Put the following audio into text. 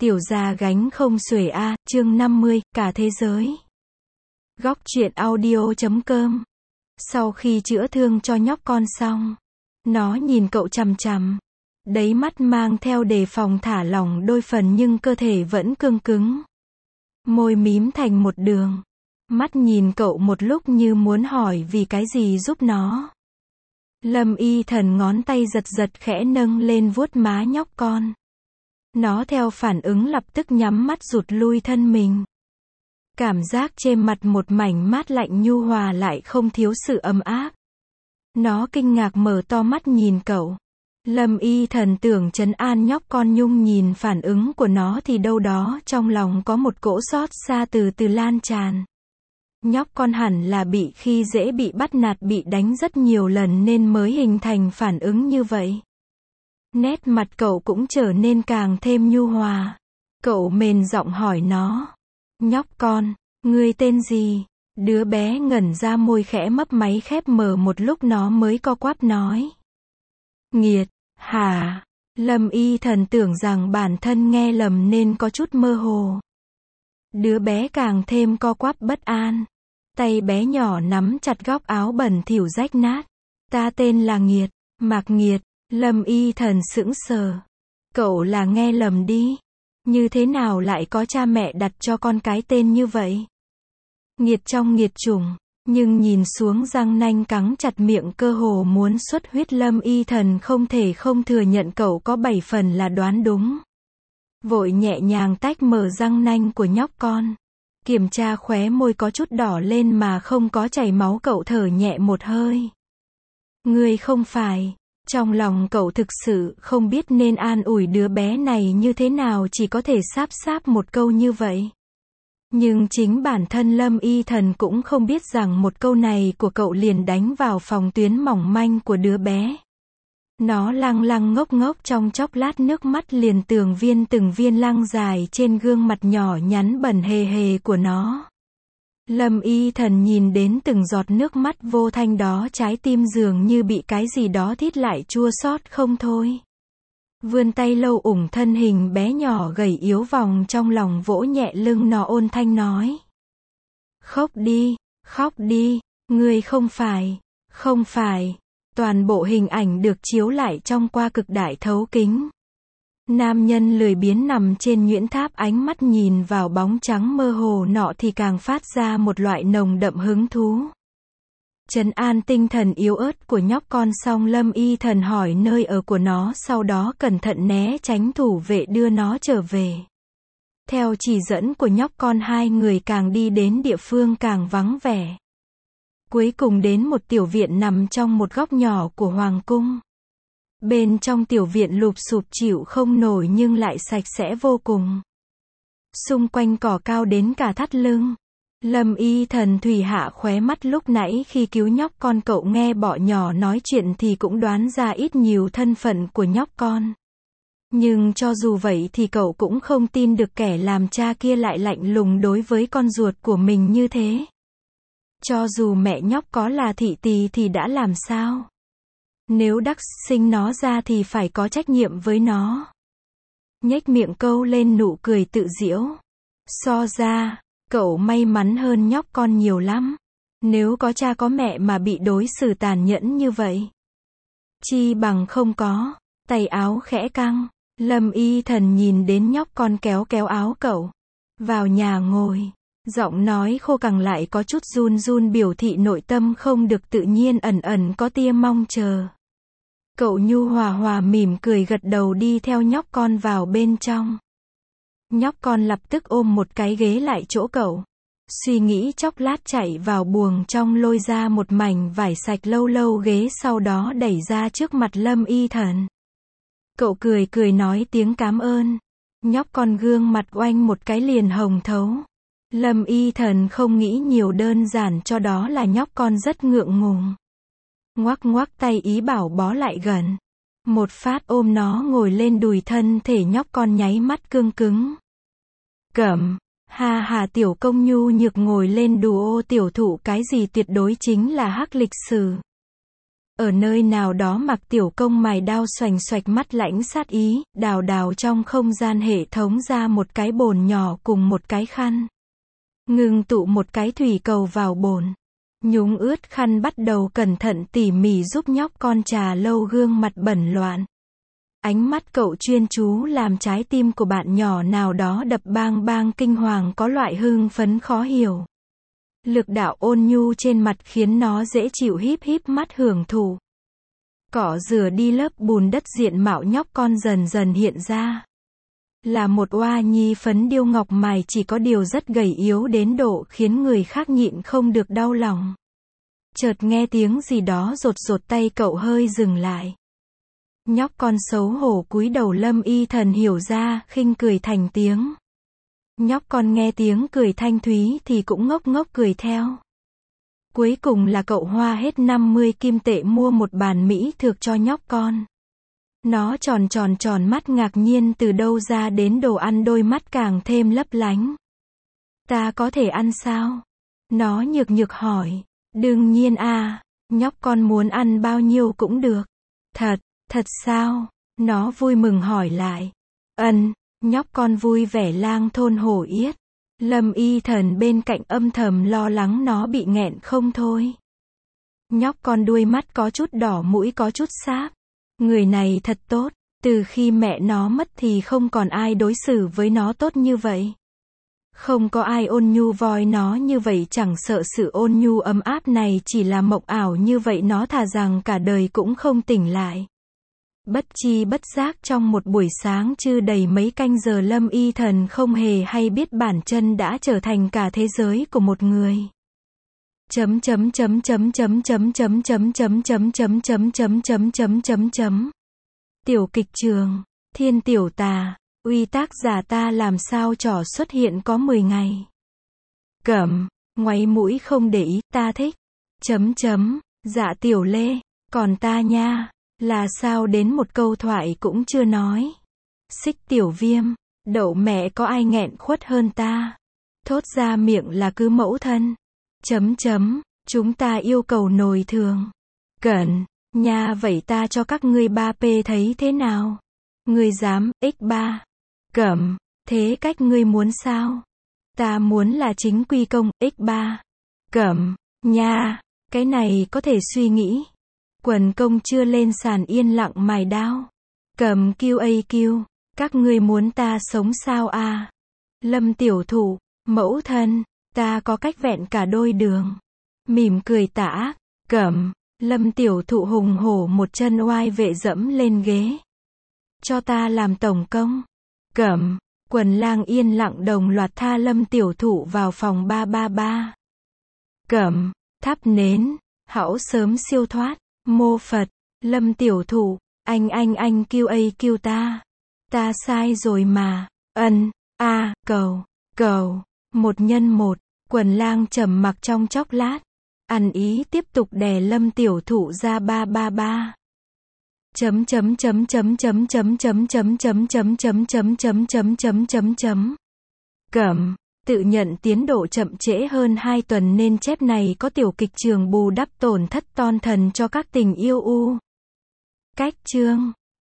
Tiểu gia gánh không xuể a, chương 50, cả thế giới. Góc truyện audio.com. Sau khi chữa thương cho nhóc con xong, nó nhìn cậu chằm chằm. Đáy mắt mang theo đề phòng thả lỏng đôi phần nhưng cơ thể vẫn cương cứng. Môi mím thành một đường. Mắt nhìn cậu một lúc như muốn hỏi vì cái gì giúp nó. Lâm Y Thần ngón tay giật giật khẽ nâng lên vuốt má nhóc con. Nó theo phản ứng lập tức nhắm mắt rụt lui thân mình. Cảm giác trên mặt một mảnh mát lạnh nhu hòa lại không thiếu sự ấm áp. Nó kinh ngạc mở to mắt nhìn cậu. Lâm Y Thần tưởng trấn an nhóc con nhung nhìn phản ứng của nó thì đâu đó trong lòng có một cỗ xót xa từ từ lan tràn. Nhóc con hẳn là bị khi dễ bị bắt nạt bị đánh rất nhiều lần nên mới hình thành phản ứng như vậy. Nét mặt cậu cũng trở nên càng thêm nhu hòa. Cậu mềm giọng hỏi nó. Nhóc con, ngươi tên gì? Đứa bé ngẩn ra môi khẽ mấp máy khép mở một lúc nó mới co quắp nói. Nghiệt, hả? Lâm Y Thần tưởng rằng bản thân nghe lầm nên có chút mơ hồ. Đứa bé càng thêm co quắp bất an. Tay bé nhỏ nắm chặt góc áo bẩn thỉu rách nát. Ta tên là Nghiệt, Mạc Nghiệt. Lâm Y Thần sững sờ. Cậu là nghe lầm đi. Như thế nào lại có cha mẹ đặt cho con cái tên như vậy? Nghiệt trong nghiệt chủng. Nhưng nhìn xuống răng nanh cắn chặt miệng cơ hồ muốn xuất huyết Lâm Y Thần không thể không thừa nhận cậu có 7 phần là đoán đúng. Vội nhẹ nhàng tách mở răng nanh của nhóc con. Kiểm tra khóe môi có chút đỏ lên mà không có chảy máu cậu thở nhẹ một hơi. Ngươi không phải. Trong lòng cậu thực sự không biết nên an ủi đứa bé này như thế nào chỉ có thể sáp một câu như vậy. Nhưng chính bản thân Lâm Y Thần cũng không biết rằng một câu này của cậu liền đánh vào phòng tuyến mỏng manh của đứa bé. Nó lăng lăng ngốc ngốc trong chốc lát nước mắt liền từng viên lăng dài trên gương mặt nhỏ nhắn bẩn hề hề của nó. Lâm Y Thần nhìn đến từng giọt nước mắt vô thanh đó trái tim dường như bị cái gì đó thít lại chua xót không thôi. Vươn tay lâu ủng thân hình bé nhỏ gầy yếu vòng trong lòng vỗ nhẹ lưng nó ôn thanh nói. Khóc đi, ngươi không phải. Toàn bộ hình ảnh được chiếu lại trong qua cực đại thấu kính. Nam nhân lười biếng nằm trên nhuyễn tháp ánh mắt nhìn vào bóng trắng mơ hồ nọ thì càng phát ra một loại nồng đậm hứng thú. Trấn an tinh thần yếu ớt của nhóc con xong Lâm Y Thần hỏi nơi ở của nó sau đó cẩn thận né tránh thủ vệ đưa nó trở về. Theo chỉ dẫn của nhóc con hai người càng đi đến địa phương càng vắng vẻ. Cuối cùng đến một tiểu viện nằm trong một góc nhỏ của hoàng cung. Bên trong tiểu viện lụp xụp chịu không nổi nhưng lại sạch sẽ vô cùng. Xung quanh cỏ cao đến cả thắt lưng. Lâm Y Thần thủy hạ khóe mắt lúc nãy khi cứu nhóc con cậu nghe bọ nhỏ nói chuyện thì cũng đoán ra ít nhiều thân phận của nhóc con. Nhưng cho dù vậy thì cậu cũng không tin được kẻ làm cha kia lại lạnh lùng đối với con ruột của mình như thế. Cho dù mẹ nhóc có là thị tỳ thì đã làm sao? Nếu đắc sinh nó ra thì phải có trách nhiệm với nó. Nhếch miệng câu lên nụ cười tự giễu. So ra, cậu may mắn hơn nhóc con nhiều lắm. Nếu có cha có mẹ mà bị đối xử tàn nhẫn như vậy. Chi bằng không có. Tay áo khẽ căng. Lâm Y Thần nhìn đến nhóc con kéo áo cậu. Vào nhà ngồi. Giọng nói khô cằn lại có chút run biểu thị nội tâm không được tự nhiên ẩn có tia mong chờ. Cậu nhu hòa mỉm cười gật đầu đi theo nhóc con vào bên trong. Nhóc con lập tức ôm một cái ghế lại chỗ cậu. Suy nghĩ chốc lát chạy vào buồng trong lôi ra một mảnh vải sạch lâu ghế sau đó đẩy ra trước mặt Lâm Y Thần. Cậu cười nói tiếng cảm ơn. Nhóc con gương mặt oanh một cái liền hồng thấu. Lâm Y Thần không nghĩ nhiều đơn giản cho đó là nhóc con rất ngượng ngùng. Ngoắc tay ý bảo bó lại gần. Một phát ôm nó ngồi lên đùi thân thể nhóc con nháy mắt cương cứng. Cẩm, hà tiểu công nhu nhược ngồi lên đù ô tiểu thụ cái gì tuyệt đối chính là hắc lịch sử. Ở nơi nào đó Mặc Tiểu Công mài đao xoành xoạch mắt lãnh sát ý, đào đào trong không gian hệ thống ra một cái bồn nhỏ cùng một cái khăn. Ngưng tụ một cái thủy cầu vào bồn. Nhúng ướt khăn bắt đầu cẩn thận tỉ mỉ giúp nhóc con trà lâu gương mặt bẩn loạn. Ánh mắt cậu chuyên chú làm trái tim của bạn nhỏ nào đó đập bang bang kinh hoàng có loại hưng phấn khó hiểu. Lực đạo ôn nhu trên mặt khiến nó dễ chịu híp híp mắt hưởng thụ. Cỏ rửa đi lớp bùn đất diện mạo nhóc con dần dần hiện ra. Là một oa nhi phấn điêu ngọc mài chỉ có điều rất gầy yếu đến độ khiến người khác nhịn không được đau lòng. Chợt nghe tiếng gì đó rột rột tay cậu hơi dừng lại. Nhóc con xấu hổ cúi đầu Lâm Y Thần hiểu ra, khinh cười thành tiếng. Nhóc con nghe tiếng cười thanh thúy thì cũng ngốc ngốc cười theo. Cuối cùng là cậu hoa hết 50 kim tệ mua một bàn mỹ thực cho nhóc con. Nó tròn mắt ngạc nhiên từ đâu ra đến đồ ăn, đôi mắt càng thêm lấp lánh. Ta có thể ăn sao? Nó nhược nhược hỏi. Đương nhiên à, nhóc con muốn ăn bao nhiêu cũng được. Thật sao? Nó vui mừng hỏi lại. Nhóc con vui vẻ lang thôn hổ yết. Lâm Y Thần bên cạnh âm thầm lo lắng nó bị nghẹn không thôi. Nhóc con đuôi mắt có chút đỏ, mũi có chút sáp. Người này thật tốt, từ khi mẹ nó mất thì không còn ai đối xử với nó tốt như vậy. Không có ai ôn nhu voi nó như vậy, chẳng sợ sự ôn nhu ấm áp này chỉ là mộng ảo như vậy nó thà rằng cả đời cũng không tỉnh lại. Bất chi bất giác trong một buổi sáng chưa đầy mấy canh giờ Lâm Y Thần không hề hay biết bản chân đã trở thành cả thế giới của một người. Tiểu kịch trường, Thiên Tiểu Tà, uy tác giả ta làm sao trò xuất hiện có 10 ngày. Ngoáy mũi không để ý, ta thích. Dạ Tiểu Lê, còn ta nha, là sao đến một câu thoại cũng chưa nói. Xích Tiểu Viêm, đậu mẹ có ai nghẹn khuất hơn ta. Thốt ra miệng là cứ mẫu thân. Chúng ta yêu cầu nồi thường. Nha vậy ta cho các ngươi 3P thấy thế nào? Ngươi dám, x3. Thế cách ngươi muốn sao? Ta muốn là chính quy công, x3. Nha, cái này có thể suy nghĩ. Quần công chưa lên sàn yên lặng mài đao. QAQ, các ngươi muốn ta sống sao à? Lâm Tiểu Thụ, mẫu thân, ta có cách vẹn cả đôi đường. Mỉm cười tà ác. Lâm Tiểu Thụ hùng hổ một chân oai vệ dẫm lên ghế. Cho ta làm tổng công. Quần lang yên lặng đồng loạt tha Lâm Tiểu Thụ vào phòng 333. Thắp nến, hão sớm siêu thoát. Mô Phật, Lâm Tiểu Thụ, anh QAQ ta. Ta sai rồi mà. Cầu. 1x1, quần lang trầm mặc trong chốc lát. Ăn ý tiếp tục đè Lâm Tiểu Thụ ra 333. Tự nhận tiến độ chậm trễ hơn 2 tuần nên chép này có tiểu kịch trường bù đắp tổn thất ton thần cho các tình yêu u. Cách chương